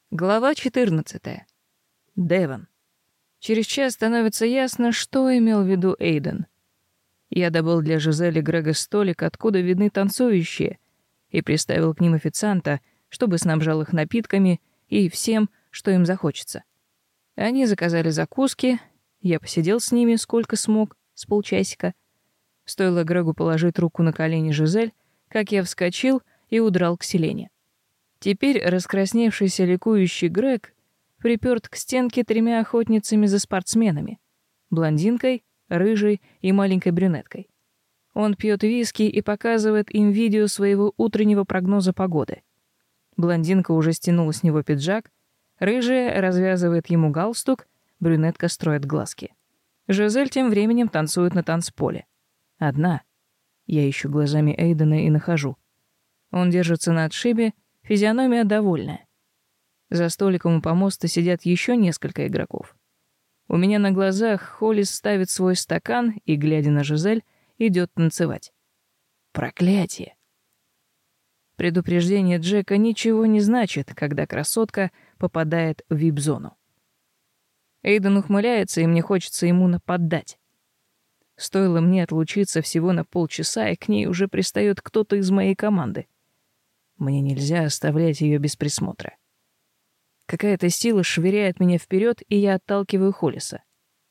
Глава 14. Девон. Через час становится ясно, что имел в виду Эйден. Я добыл для Жизель и Грега столик, откуда видны танцующие, и приставил к ним официанта, чтобы снабжал их напитками и всем, что им захочется. Они заказали закуски, я посидел с ними сколько смог, с полчасика. Стоило Грегу положить руку на колени Жизель, как я вскочил и удрал к Селене. Теперь раскрасневшийся ликующий Грег припёрт к стенке 3 охотницами за спортсменами: блондинкой, рыжей и маленькой брюнеткой. Он пьет виски и показывает им видео своего утреннего прогноза погоды. Блондинка уже стянула с него пиджак, рыжая развязывает ему галстук, брюнетка строит глазки. Жизель тем временем танцует на танцполе. Одна. Я ищу глазами Эйдена и нахожу. Он держится на отшибе, физиономия довольная. За столиком у помоста сидят еще несколько игроков. У меня на глазах Холлис ставит свой стакан и, глядя на Жизель, идет танцевать. Проклятие! Предупреждение Джека ничего не значит, когда красотка попадает в вип-зону. Эйден ухмыляется, и мне хочется ему нападать. Стоило мне отлучиться всего на полчаса, и к ней уже пристает кто-то из моей команды. Мне нельзя оставлять ее без присмотра. Какая-то сила швыряет меня вперед, и я отталкиваю Холлиса.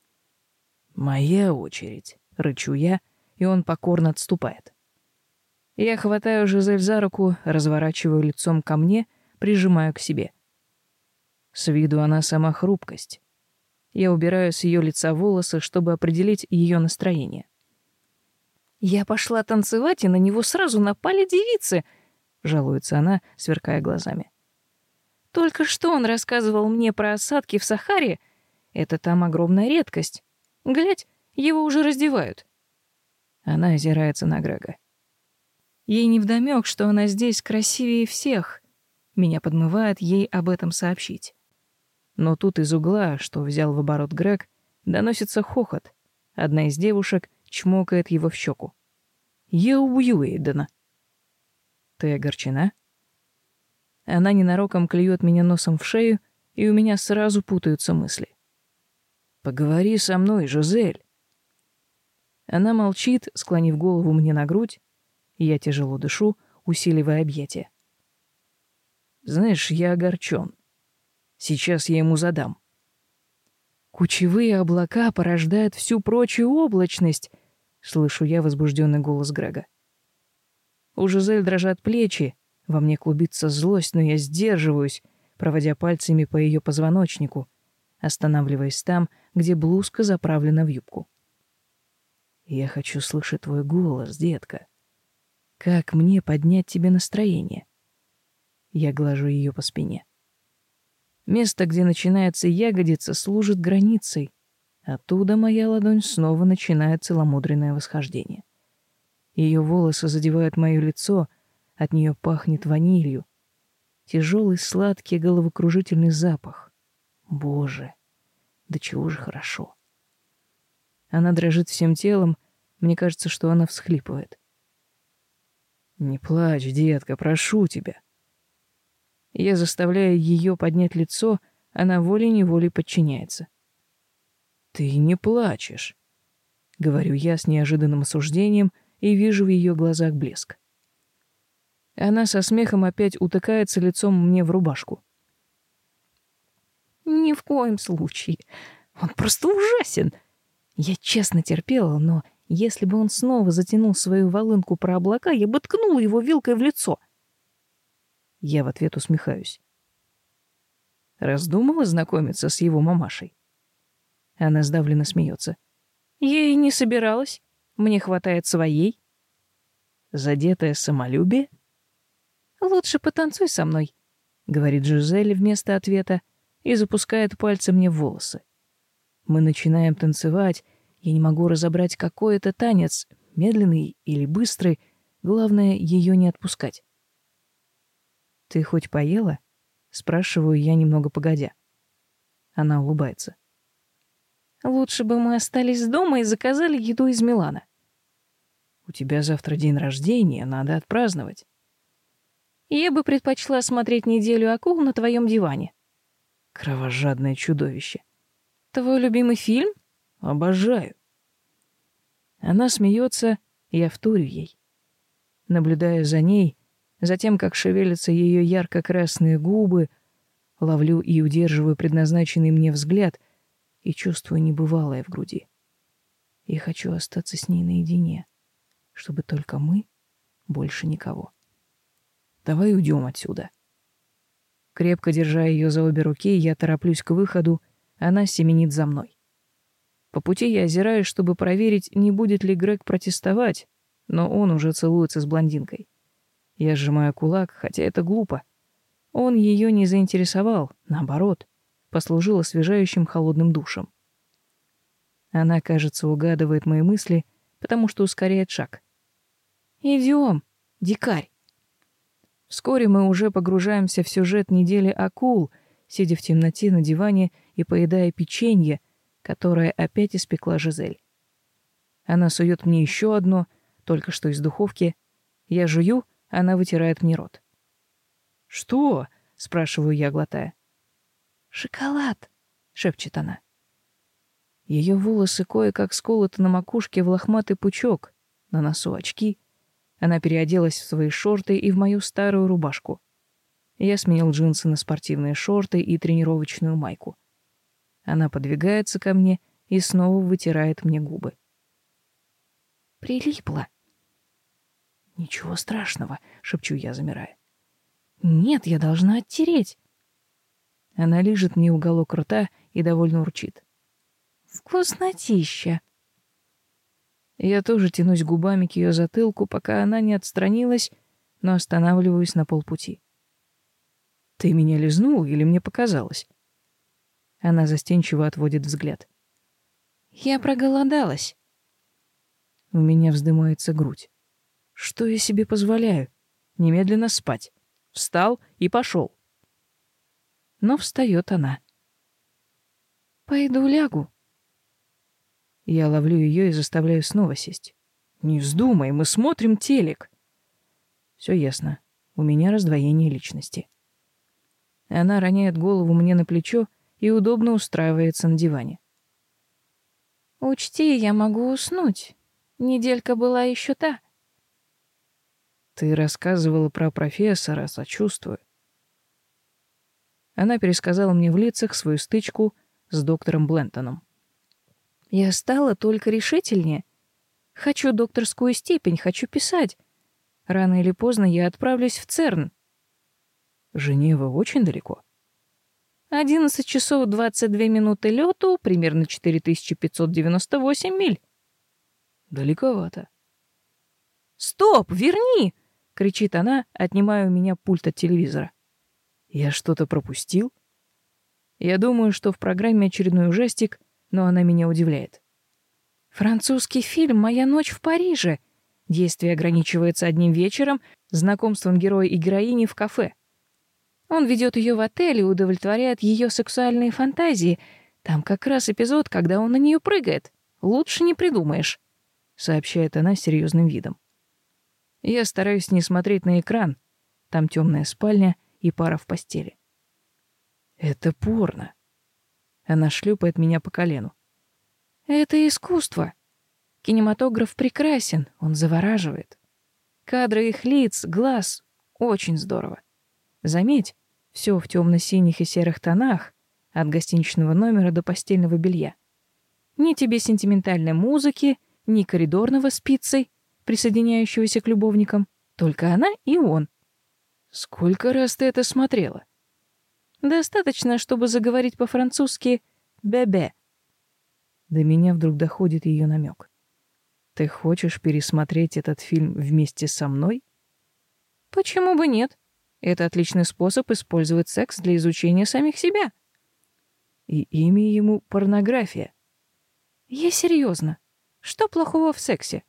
«Моя очередь», — рычу я, и он покорно отступает. Я хватаю Жизель за руку, разворачиваю лицом ко мне, прижимаю к себе. С виду она сама хрупкость. Я убираю с ее лица волосы, чтобы определить ее настроение. «Я пошла танцевать, и на него сразу напали девицы», — жалуется она, сверкая глазами. «Только что он рассказывал мне про осадки в Сахаре. Это там огромная редкость. Глядь, его уже раздевают». Она озирается на Грега. Ей невдомёк, что она здесь красивее всех. Меня подмывает ей об этом сообщить. Но тут из угла, что взял в оборот Грег, доносится хохот. Одна из девушек чмокает его в щеку. «Я убью Эйдена». «Ты огорчена?» Она ненароком клюет меня носом в шею, и у меня сразу путаются мысли. «Поговори со мной, Жизель». Она молчит, склонив голову мне на грудь, и я тяжело дышу, усиливая объятия. «Знаешь, я огорчен. Сейчас я ему задам». «Кучевые облака порождают всю прочую облачность», — слышу я возбужденный голос Грега. У Жизель дрожат плечи, во мне клубится злость, но я сдерживаюсь, проводя пальцами по ее позвоночнику, останавливаясь там, где блузка заправлена в юбку. «Я хочу слышать твой голос, детка. Как мне поднять тебе настроение?» Я глажу ее по спине. Место, где начинается ягодица, служит границей. Оттуда моя ладонь снова начинает целомудренное восхождение. Ее волосы задевают моё лицо, от нее пахнет ванилью. Тяжелый, сладкий, головокружительный запах. Боже, да чего же хорошо. Она дрожит всем телом, мне кажется, что она всхлипывает. «Не плачь, детка, прошу тебя». Я заставляю ее поднять лицо, она волей-неволей подчиняется. «Ты не плачешь», — говорю я с неожиданным осуждением и вижу в ее глазах блеск. Она со смехом опять утыкается лицом мне в рубашку. «Ни в коем случае. Он просто ужасен. Я честно терпела, но если бы он снова затянул свою волынку про облака, я бы ткнула его вилкой в лицо». Я в ответ усмехаюсь. Раздумала знакомиться с его мамашей? Она сдавленно смеется. Я и не собиралась. Мне хватает своей. Задетое самолюбие? «Лучше потанцуй со мной», — говорит Жизель вместо ответа и запускает пальцы мне в волосы. Мы начинаем танцевать, я не могу разобрать, какой это танец, медленный или быстрый, главное, ее не отпускать. «Ты хоть поела?» — спрашиваю я немного погодя. Она улыбается. «Лучше бы мы остались дома и заказали еду из Милана». «У тебя завтра день рождения, надо отпраздновать». «Я бы предпочла смотреть неделю акул на твоем диване», Кровожадное чудовище. Твой любимый фильм? Обожаю. Она смеется, я вторю ей. Наблюдая за ней, за тем, как шевелятся ее ярко-красные губы, ловлю и удерживаю предназначенный мне взгляд и чувствую небывалое в груди. Я хочу остаться с ней наедине, чтобы только мы, больше никого. Давай уйдем отсюда. Крепко держа ее за обе руки, я тороплюсь к выходу, она семенит за мной. По пути я озираюсь, чтобы проверить, не будет ли Грег протестовать, но он уже целуется с блондинкой. Я сжимаю кулак, хотя это глупо. Он ее не заинтересовал, наоборот, послужил освежающим холодным душем. Она, кажется, угадывает мои мысли, потому что ускоряет шаг. «Идем, дикарь!» Вскоре мы уже погружаемся в сюжет недели акул, сидя в темноте на диване и поедая печенье, которое опять испекла Жизель. Она сует мне еще одно, только что из духовки. Я жую, она вытирает мне рот. «Что?» — спрашиваю я, глотая. «Шоколад», — шепчет она. Ее волосы кое-как сколоты на макушке в лохматый пучок, на носу очки. Она переоделась в свои шорты и в мою старую рубашку. Я сменил джинсы на спортивные шорты и тренировочную майку. Она подвигается ко мне и снова вытирает мне губы. «Прилипла». «Ничего страшного», — шепчу я, замирая. «Нет, я должна оттереть». Она лижет мне уголок рта и довольно урчит. «Вкуснотища». Я тоже тянусь губами к ее затылку, пока она не отстранилась, но останавливаюсь на полпути. «Ты меня лизнул или мне показалось?» Она застенчиво отводит взгляд. «Я проголодалась». У меня вздымается грудь. Что я себе позволяю? Немедленно спать. Встал и пошел. Но встает она. «Пойду лягу». Я ловлю ее и заставляю снова сесть. «Не вздумай, мы смотрим телек». Все ясно. У меня раздвоение личности. Она роняет голову мне на плечо и удобно устраивается на диване. «Учти, я могу уснуть. Неделька была еще та». «Ты рассказывала про профессора, сочувствую». Она пересказала мне в лицах свою стычку с доктором Блентоном. «Я стала только решительнее. Хочу докторскую степень, хочу писать. Рано или поздно я отправлюсь в ЦЕРН». «Женева очень далеко?» 11 часов 22 минуты лету, примерно 4598 миль. Далековато. «Стоп, верни!» — кричит она, отнимая у меня пульт от телевизора. Я что-то пропустил? Я думаю, что в программе очередной ужастик, но она меня удивляет. Французский фильм «Моя ночь в Париже». Действие ограничивается одним вечером, знакомством героя и героини в кафе. Он ведет ее в отель и удовлетворяет ее сексуальные фантазии. Там как раз эпизод, когда он на нее прыгает. Лучше не придумаешь, сообщает она с серьезным видом. Я стараюсь не смотреть на экран. Там темная спальня и пара в постели. Это порно. Она шлепает меня по колену. Это искусство. Кинематограф прекрасен, он завораживает. Кадры их лиц, глаз — очень здорово. Заметь, все в темно-синих и серых тонах, от гостиничного номера до постельного белья. Ни тебе сентиментальной музыки, ни коридорного с пиццей, присоединяющегося к любовникам. Только она и он. Сколько раз ты это смотрела? Достаточно, чтобы заговорить по-французски «бебе». До меня вдруг доходит ее намек. Ты хочешь пересмотреть этот фильм вместе со мной? Почему бы нет? Это отличный способ использовать секс для изучения самих себя. И имя ему — порнография. Я серьезно. Что плохого в сексе?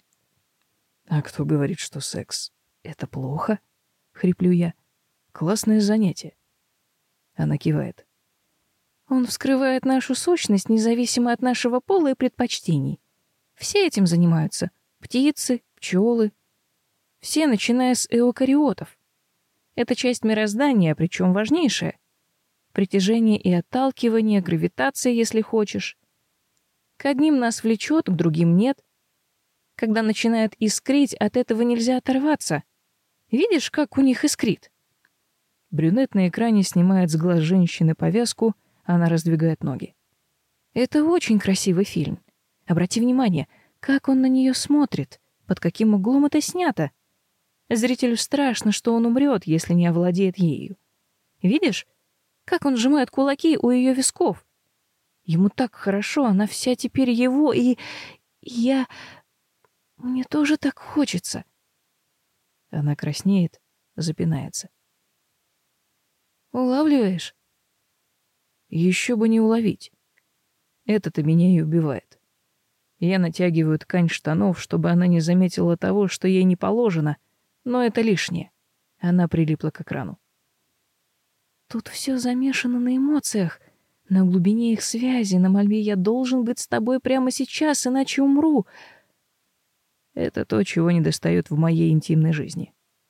А кто говорит, что секс — это плохо? Хриплю я. Классное занятие. Она кивает. Он вскрывает нашу сущность, независимо от нашего пола и предпочтений. Все этим занимаются. Птицы, пчелы. Все, начиная с эукариотов. Это часть мироздания, причем важнейшая. Притяжение и отталкивание, гравитация, если хочешь. К одним нас влечет, к другим нет. Когда начинает искрить, от этого нельзя оторваться. Видишь, как у них искрит? Брюнет на экране снимает с глаз женщины повязку, она раздвигает ноги. Это очень красивый фильм. Обрати внимание, как он на нее смотрит, под каким углом это снято. Зрителю страшно, что он умрет, если не овладеет ею. Видишь, как он сжимает кулаки у ее висков? Ему так хорошо, она вся теперь его, и я... Мне тоже так хочется. Она краснеет, запинается. Улавливаешь? Еще бы не уловить. Это-то меня и убивает. Я натягиваю ткань штанов, чтобы она не заметила того, что ей не положено, но это лишнее. Она прилипла к экрану. Тут все замешано на эмоциях, на глубине их связи, на мольбе «я должен быть с тобой прямо сейчас, иначе умру». Это то, чего недостает в моей интимной жизни.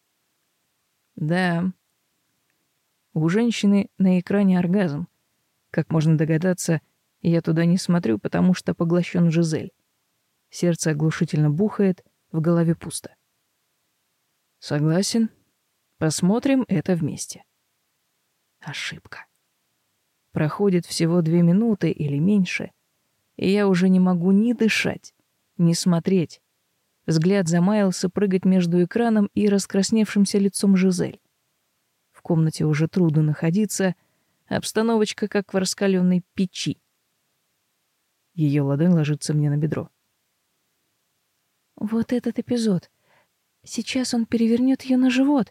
Да, у женщины на экране оргазм. Как можно догадаться, я туда не смотрю, потому что поглощен Жизель. Сердце оглушительно бухает, в голове пусто. Согласен. Посмотрим это вместе. Ошибка. Проходит всего 2 минуты или меньше, и я уже не могу ни дышать, ни смотреть. Взгляд замаялся прыгать между экраном и раскрасневшимся лицом Жизель. В комнате уже трудно находиться, обстановочка как в раскаленной печи. Ее ладонь ложится мне на бедро. Вот этот эпизод. Сейчас он перевернет ее на живот.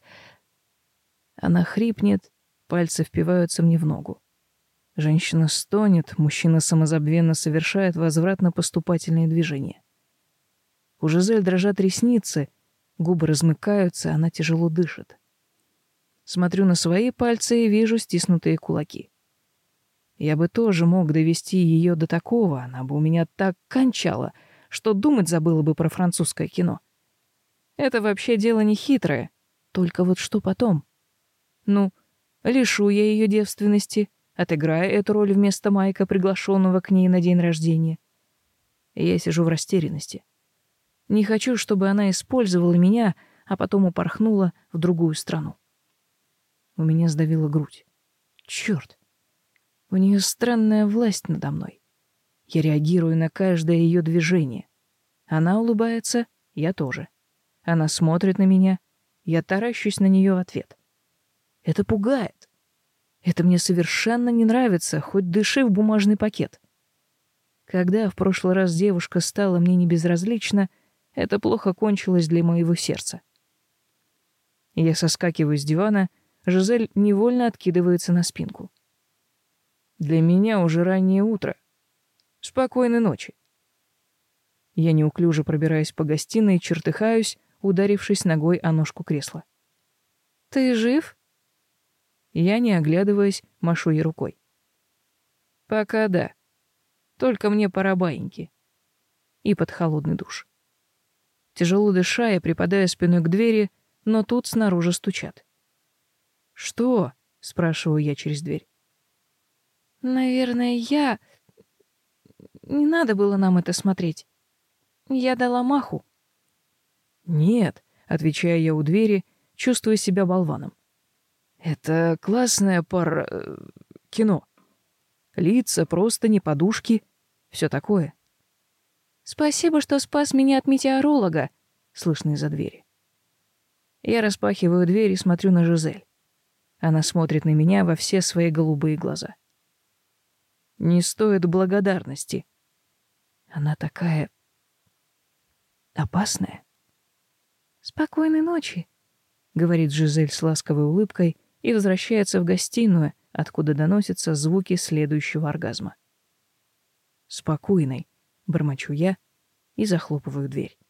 Она хрипнет, пальцы впиваются мне в ногу. Женщина стонет, мужчина самозабвенно совершает возвратно-поступательные движения. У Жизель дрожат ресницы, губы размыкаются, она тяжело дышит. Смотрю на свои пальцы и вижу стиснутые кулаки. Я бы тоже мог довести ее до такого, она бы у меня так кончала, что думать забыла бы про французское кино. Это вообще дело не хитрое, только вот что потом? Ну, лишу я ее девственности, отыграя эту роль вместо Майка, приглашенного к ней на день рождения. Я сижу в растерянности. Не хочу, чтобы она использовала меня, а потом упорхнула в другую страну. У меня сдавила грудь. Чёрт! У нее странная власть надо мной. Я реагирую на каждое ее движение. Она улыбается, я тоже. Она смотрит на меня, я таращусь на нее в ответ. Это пугает. Это мне совершенно не нравится, хоть дыши в бумажный пакет. Когда в прошлый раз девушка стала мне небезразлична, это плохо кончилось для моего сердца. Я соскакиваю с дивана, Жизель невольно откидывается на спинку. Для меня уже раннее утро. Спокойной ночи. Я неуклюже пробираюсь по гостиной и чертыхаюсь, ударившись ногой о ножку кресла. «Ты жив?» Я, не оглядываясь, машу ей рукой. «Пока да. Только мне пора баиньки». И под холодный душ. Тяжело дыша, я припадаю спиной к двери, но тут снаружи стучат. «Что?» — спрашиваю я через дверь. «Наверное, я... Не надо было нам это смотреть. Я дала маху». «Нет», — отвечаю я у двери, чувствуя себя болваном. «Это классное кино. Лица, простыни, подушки, все такое». «Спасибо, что спас меня от метеоролога», — слышно из-за двери. Я распахиваю дверь и смотрю на Жизель. Она смотрит на меня во все свои голубые глаза. Не стоит благодарности. Она такая опасная. «Спокойной ночи», — говорит Жизель с ласковой улыбкой и возвращается в гостиную, откуда доносятся звуки следующего оргазма. «Спокойной», — бормочу я и захлопываю дверь.